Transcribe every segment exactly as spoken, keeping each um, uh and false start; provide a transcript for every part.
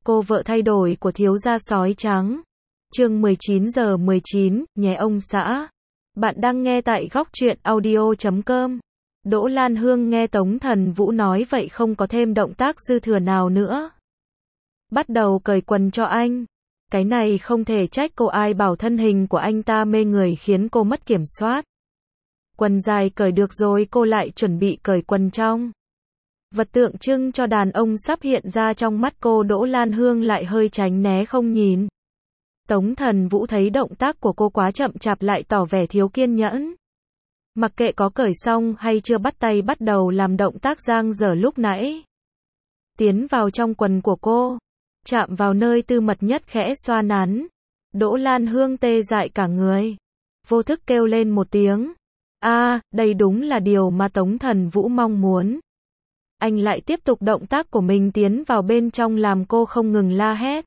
Cô vợ thay đổi của thiếu gia sói trắng. Chương mười chín giờ mười chín, nhé ông xã. Bạn đang nghe tại góc truyện audio chấm com. Đỗ Lan Hương nghe Tống Thần Vũ nói vậy không có thêm động tác dư thừa nào nữa. Bắt đầu cởi quần cho anh. Cái này không thể trách cô, ai bảo thân hình của anh ta mê người khiến cô mất kiểm soát. Quần dài cởi được rồi, cô lại chuẩn bị cởi quần trong. Vật tượng trưng cho đàn ông sắp hiện ra trong mắt cô. Đỗ Lan Hương lại hơi tránh né không nhìn. Tống Thần Vũ thấy động tác của cô quá chậm chạp lại tỏ vẻ thiếu kiên nhẫn. Mặc kệ có cởi xong hay chưa, bắt tay bắt đầu làm động tác giang dở lúc nãy. Tiến vào trong quần của cô, chạm vào nơi tư mật nhất, khẽ xoa nắn. Đỗ Lan Hương tê dại cả người, vô thức kêu lên một tiếng. A, à, đây đúng là điều mà Tống Thần Vũ mong muốn. Anh lại tiếp tục động tác của mình tiến vào bên trong làm cô không ngừng la hét.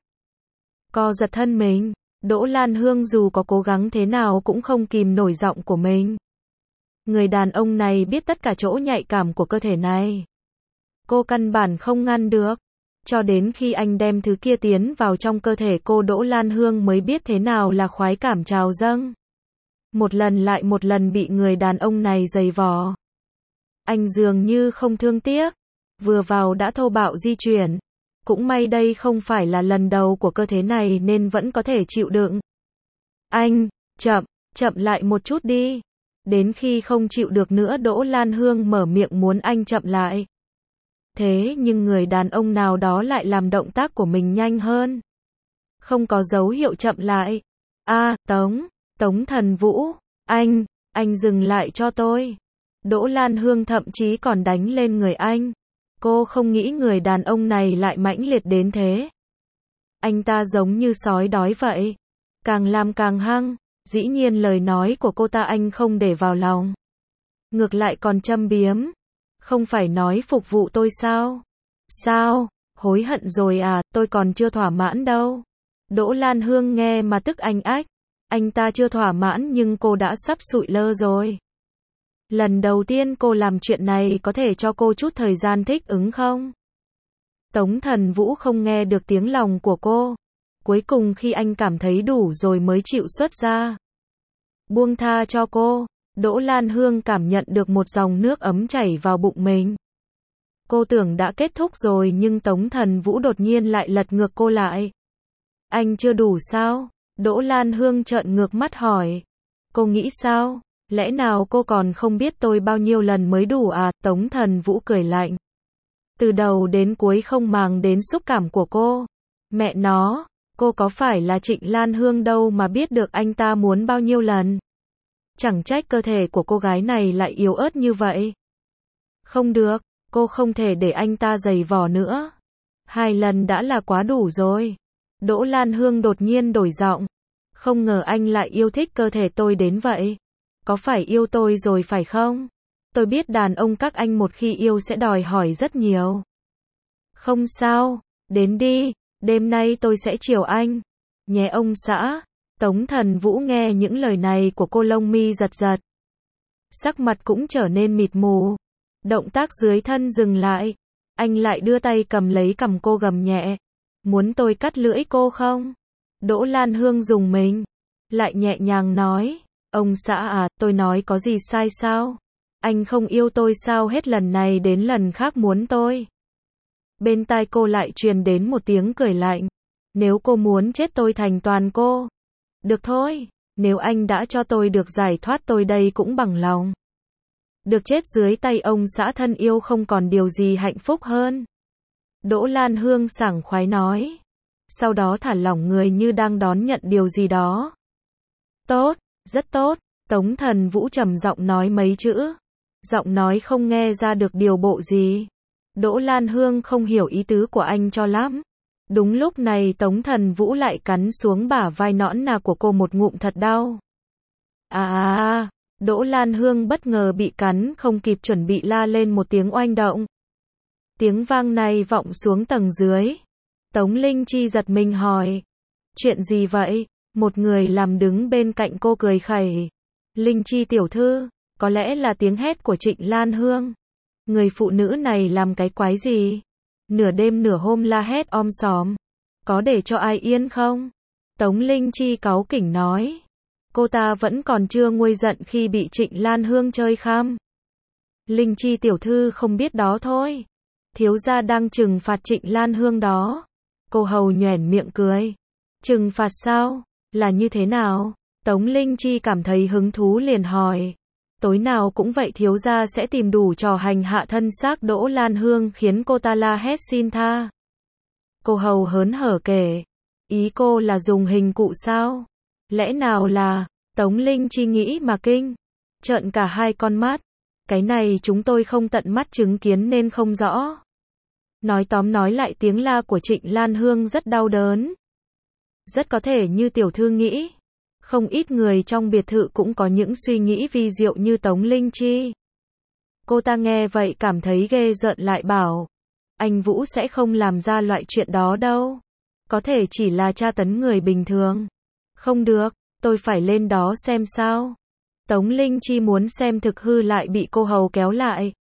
Co giật thân mình, Đỗ Lan Hương dù có cố gắng thế nào cũng không kìm nổi giọng của mình. Người đàn ông này biết tất cả chỗ nhạy cảm của cơ thể này. Cô căn bản không ngăn được. Cho đến khi anh đem thứ kia tiến vào trong cơ thể cô, Đỗ Lan Hương mới biết thế nào là khoái cảm trào dâng. Một lần lại một lần bị người đàn ông này giày vò. Anh dường như không thương tiếc. Vừa vào đã thô bạo di chuyển. Cũng may đây không phải là lần đầu của cơ thể này nên vẫn có thể chịu đựng. Anh, chậm, chậm lại một chút đi. Đến khi không chịu được nữa, Đỗ Lan Hương mở miệng muốn anh chậm lại. Thế nhưng người đàn ông nào đó lại làm động tác của mình nhanh hơn. Không có dấu hiệu chậm lại. A, à, Tống, Tống Thần Vũ, anh, anh dừng lại cho tôi. Đỗ Lan Hương thậm chí còn đánh lên người anh. Cô không nghĩ người đàn ông này lại mãnh liệt đến thế. Anh ta giống như sói đói vậy. Càng làm càng hăng. Dĩ nhiên lời nói của cô ta anh không để vào lòng. Ngược lại còn châm biếm. Không phải nói phục vụ tôi sao? Sao? Hối hận rồi à? Tôi còn chưa thỏa mãn đâu. Đỗ Lan Hương nghe mà tức anh ách. Anh ta chưa thỏa mãn nhưng cô đã sắp sụi lơ rồi. Lần đầu tiên cô làm chuyện này, có thể cho cô chút thời gian thích ứng không? Tống Thần Vũ không nghe được tiếng lòng của cô. Cuối cùng khi anh cảm thấy đủ rồi mới chịu xuất ra. Buông tha cho cô. Đỗ Lan Hương cảm nhận được một dòng nước ấm chảy vào bụng mình. Cô tưởng đã kết thúc rồi nhưng Tống Thần Vũ đột nhiên lại lật ngược cô lại. Anh chưa đủ sao? Đỗ Lan Hương trợn ngược mắt hỏi. Cô nghĩ sao? Lẽ nào cô còn không biết tôi bao nhiêu lần mới đủ à? Tống Thần Vũ cười lạnh. Từ đầu đến cuối không màng đến xúc cảm của cô. Mẹ nó, cô có phải là Trịnh Lan Hương đâu mà biết được anh ta muốn bao nhiêu lần. Chẳng trách cơ thể của cô gái này lại yếu ớt như vậy. Không được, cô không thể để anh ta giày vò nữa. Hai lần đã là quá đủ rồi. Đỗ Lan Hương đột nhiên đổi giọng. Không ngờ anh lại yêu thích cơ thể tôi đến vậy. Có phải yêu tôi rồi phải không? Tôi biết đàn ông các anh một khi yêu sẽ đòi hỏi rất nhiều. Không sao, đến đi, đêm nay tôi sẽ chiều anh. Nhé ông xã. Tống Thần Vũ nghe những lời này của cô, lông mi giật giật. Sắc mặt cũng trở nên mịt mù. Động tác dưới thân dừng lại. Anh lại đưa tay cầm lấy cằm cô, gầm nhẹ. Muốn tôi cắt lưỡi cô không? Đỗ Lan Hương dùng mình. Lại nhẹ nhàng nói. Ông xã à, tôi nói có gì sai sao? Anh không yêu tôi sao hết lần này đến lần khác muốn tôi? Bên tai cô lại truyền đến một tiếng cười lạnh. Nếu cô muốn chết tôi thành toàn cô. Được thôi, nếu anh đã cho tôi được giải thoát tôi đây cũng bằng lòng. Được chết dưới tay ông xã thân yêu không còn điều gì hạnh phúc hơn. Đỗ Lan Hương sảng khoái nói. Sau đó thả lỏng người như đang đón nhận điều gì đó. Tốt, rất tốt. Tống Thần Vũ trầm giọng nói mấy chữ. Giọng nói không nghe ra được điều bộ gì. Đỗ Lan Hương không hiểu ý tứ của anh cho lắm. Đúng lúc này Tống Thần Vũ lại cắn xuống bả vai nõn nà của cô một ngụm thật đau. À à à, Đỗ Lan Hương bất ngờ bị cắn, không kịp chuẩn bị la lên một tiếng oanh động. Tiếng vang này vọng xuống tầng dưới. Tống Linh Chi giật mình hỏi. Chuyện gì vậy? Một người làm đứng bên cạnh cô cười khẩy. Linh Chi tiểu thư, có lẽ là tiếng hét của Trịnh Lan Hương. Người phụ nữ này làm cái quái gì? Nửa đêm nửa hôm la hét om sòm. có để cho ai yên không? Tống Linh Chi cáu kỉnh nói. Cô ta vẫn còn chưa nguôi giận khi bị Trịnh Lan Hương chơi khăm. Linh Chi tiểu thư không biết đó thôi. Thiếu gia đang trừng phạt Trịnh Lan Hương đó. Cô hầu nhoẻn miệng cười. Trừng phạt sao? Là như thế nào? Tống Linh Chi cảm thấy hứng thú liền hỏi. Tối nào cũng vậy, thiếu gia sẽ tìm đủ trò hành hạ thân xác Đỗ Lan Hương khiến cô ta la hét xin tha. Cô hầu hớn hở kể. Ý cô là dùng hình cụ sao? Lẽ nào là... Tống Linh Chi nghĩ mà kinh. Trợn cả hai con mắt. Cái này chúng tôi không tận mắt chứng kiến nên không rõ. Nói tóm nói lại, tiếng la của Trịnh Lan Hương rất đau đớn. Rất có thể như tiểu thư nghĩ. Không ít người trong biệt thự cũng có những suy nghĩ vi diệu như Tống Linh Chi. Cô ta nghe vậy cảm thấy ghê rợn lại bảo. Anh Vũ sẽ không làm ra loại chuyện đó đâu. Có thể chỉ là tra tấn người bình thường. Không được, tôi phải lên đó xem sao. Tống Linh Chi muốn xem thực hư lại bị cô hầu kéo lại.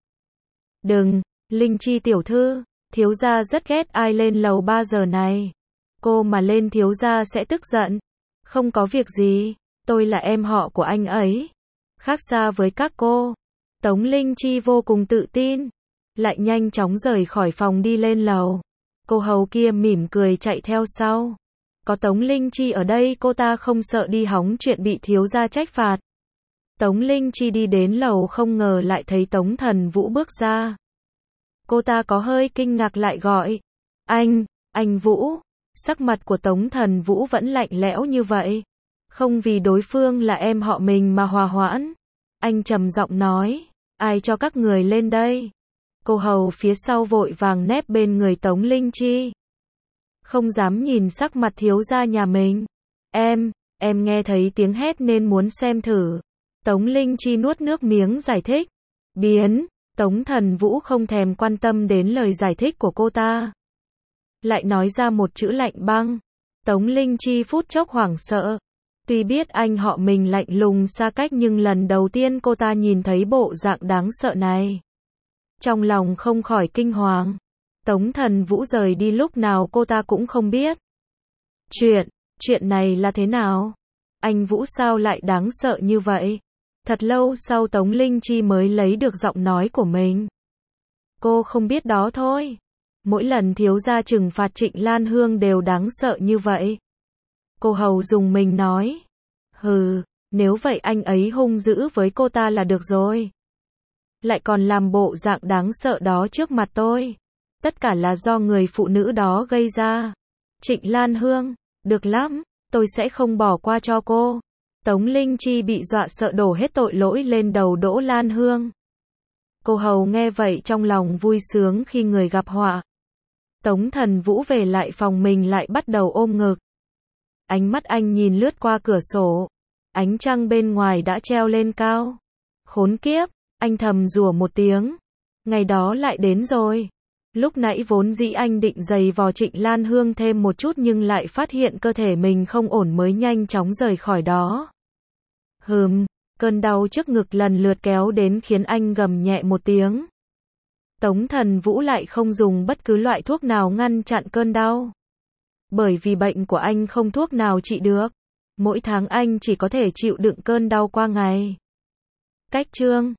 Đừng, Linh Chi tiểu thư, thiếu gia rất ghét ai lên lầu ba giờ này. Cô mà lên thiếu gia sẽ tức giận. Không có việc gì, tôi là em họ của anh ấy. Khác xa với các cô. Tống Linh Chi vô cùng tự tin. Lại nhanh chóng rời khỏi phòng đi lên lầu. Cô hầu kia mỉm cười chạy theo sau. Có Tống Linh Chi ở đây cô ta không sợ đi hóng chuyện bị thiếu gia trách phạt. Tống Linh Chi đi đến lầu không ngờ lại thấy Tống Thần Vũ bước ra. Cô ta có hơi kinh ngạc lại gọi. Anh, anh Vũ. Sắc mặt của Tống Thần Vũ vẫn lạnh lẽo như vậy. Không vì đối phương là em họ mình mà hòa hoãn. Anh trầm giọng nói. Ai cho các người lên đây? Cô hầu phía sau vội vàng nép bên người Tống Linh Chi. Không dám nhìn sắc mặt thiếu gia nhà mình. Em, em nghe thấy tiếng hét nên muốn xem thử. Tống Linh Chi nuốt nước miếng giải thích. Biến, Tống Thần Vũ không thèm quan tâm đến lời giải thích của cô ta. Lại nói ra một chữ lạnh băng. Tống Linh Chi phút chốc hoảng sợ. Tuy biết anh họ mình lạnh lùng xa cách nhưng lần đầu tiên cô ta nhìn thấy bộ dạng đáng sợ này. Trong lòng không khỏi kinh hoàng. Tống Thần Vũ rời đi lúc nào cô ta cũng không biết. Chuyện, chuyện này là thế nào? Anh Vũ sao lại đáng sợ như vậy? Thật lâu sau Tống Linh Chi mới lấy được giọng nói của mình. Cô không biết đó thôi. Mỗi lần thiếu gia trừng phạt Trịnh Lan Hương đều đáng sợ như vậy. Cô hầu dùng mình nói. Hừ, nếu vậy anh ấy hung dữ với cô ta là được rồi. Lại còn làm bộ dạng đáng sợ đó trước mặt tôi. Tất cả là do người phụ nữ đó gây ra. Trịnh Lan Hương, được lắm, tôi sẽ không bỏ qua cho cô. Tống Linh Chi bị dọa sợ đổ hết tội lỗi lên đầu Đỗ Lan Hương. Cô hầu nghe vậy trong lòng vui sướng khi người gặp họa. Tống Thần Vũ về lại phòng mình lại bắt đầu ôm ngực. Ánh mắt anh nhìn lướt qua cửa sổ. Ánh trăng bên ngoài đã treo lên cao. Khốn kiếp, anh thầm rủa một tiếng. Ngày đó lại đến rồi. Lúc nãy vốn dĩ anh định giày vò Trịnh Lan Hương thêm một chút nhưng lại phát hiện cơ thể mình không ổn mới nhanh chóng rời khỏi đó. Hừm, cơn đau trước ngực lần lượt kéo đến khiến anh gầm nhẹ một tiếng. Tống Thần Vũ lại không dùng bất cứ loại thuốc nào ngăn chặn cơn đau. Bởi vì bệnh của anh không thuốc nào trị được. Mỗi tháng anh chỉ có thể chịu đựng cơn đau qua ngày. Cách chương